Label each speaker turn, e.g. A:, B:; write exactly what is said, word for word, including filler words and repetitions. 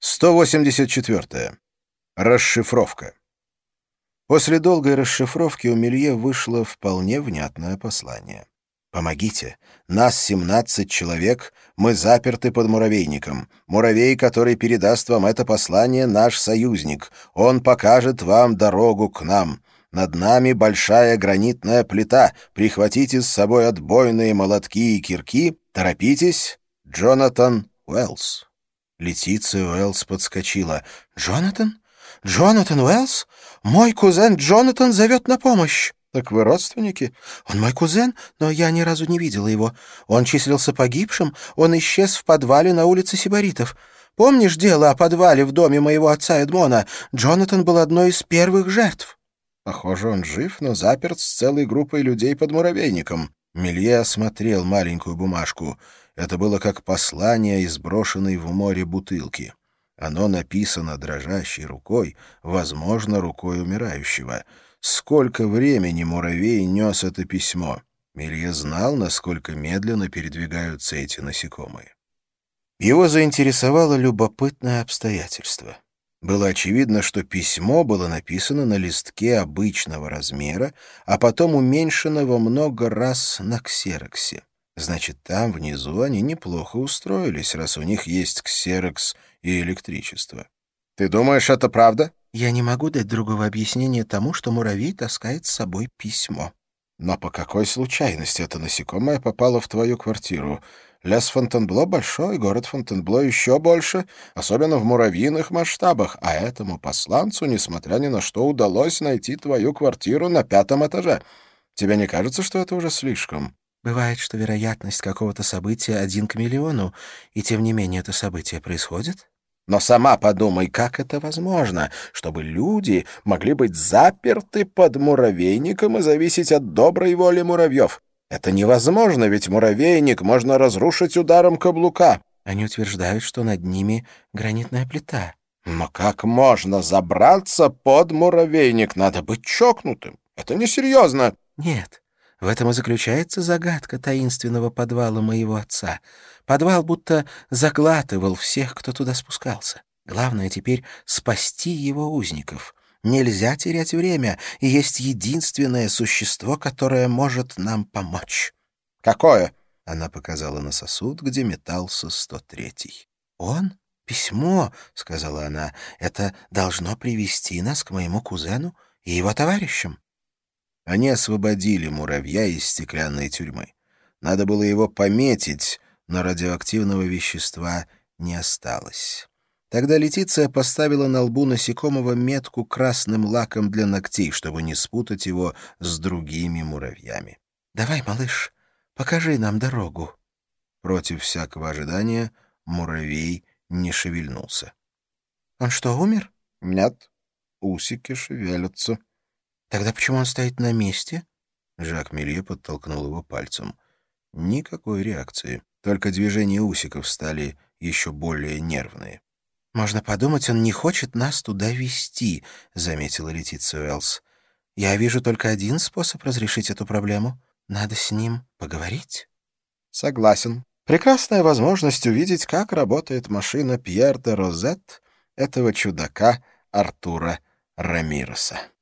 A: сто восемьдесят четыре. Расшифровка. После долгой расшифровки у Мелье вышло вполне внятное послание. «Помогите. Нас семнадцать человек, мы заперты под муравейником. Муравей, который передаст вам это послание, наш союзник. Он покажет вам дорогу к нам. Над нами большая гранитная плита. Прихватите с собой отбойные молотки и кирки. Торопитесь. Джонатан Уэллс». Летиция Уэллс подскочила. «Джонатан? Джонатан Уэллс? Мой кузен Джонатан зовет на помощь!» «Так вы родственники?» «Он мой кузен, но я ни разу не видела его. Он числился погибшим, он исчез в подвале на улице Сибаритов. Помнишь дело о подвале в доме моего отца Эдмона? Джонатан был одной из первых жертв». «Похоже, он жив, но заперт с целой группой людей под муравейником». Мелье осмотрел маленькую бумажку. Это было как послание из брошенной в море бутылки. Оно написано дрожащей рукой, возможно, рукой умирающего. Сколько времени муравей нес это письмо? Мелье знал, насколько медленно передвигаются эти насекомые. Его заинтересовало любопытное обстоятельство. Было очевидно, что письмо было написано на листке обычного размера, а потом уменьшено во много раз на ксероксе. Значит, там, внизу, они неплохо устроились, раз у них есть ксерокс и электричество. «Ты думаешь, это правда?» «Я не могу дать другого объяснения тому, что муравей таскает с собой письмо». «Но по какой случайности это насекомое попало в твою квартиру? Лес Фонтенбло большой, город Фонтенбло еще больше, особенно в муравьиных масштабах, а этому посланцу, несмотря ни на что, удалось найти твою квартиру на пятом этаже. Тебе не кажется, что это уже слишком?» «Бывает, что вероятность какого-то события один к миллиону, и тем не менее это событие происходит». «Но сама подумай, как это возможно, чтобы люди могли быть заперты под муравейником и зависеть от доброй воли муравьев? Это невозможно, ведь муравейник можно разрушить ударом каблука». «Они утверждают, что над ними гранитная плита». «Но как можно забраться под муравейник? Надо быть чокнутым. Это несерьезно». «Нет». В этом и заключается загадка таинственного подвала моего отца. Подвал будто заглатывал всех, кто туда спускался. Главное теперь спасти его узников. Нельзя терять время, и есть единственное существо, которое может нам помочь». «Какое?» — она показала на сосуд, где метался сто третий. «Он? Письмо», — сказала она, — «это должно привести нас к моему кузену и его товарищам». Они освободили муравья из стеклянной тюрьмы. Надо было его пометить, но радиоактивного вещества не осталось. Тогда Летиция поставила на лбу насекомого метку красным лаком для ногтей, чтобы не спутать его с другими муравьями. «Давай, малыш, покажи нам дорогу». Против всякого ожидания муравей не шевельнулся. «Он что, умер?» «Нет, усики шевелятся». «Тогда почему он стоит на месте?» Жак Мелье подтолкнул его пальцем. Никакой реакции, только движения усиков стали еще более нервные. «Можно подумать, он не хочет нас туда везти», — заметила Летиция Уэллс. «Я вижу только один способ разрешить эту проблему. Надо с ним поговорить». «Согласен. Прекрасная возможность увидеть, как работает машина Пьер де Розет, этого чудака Артура Рамиреса».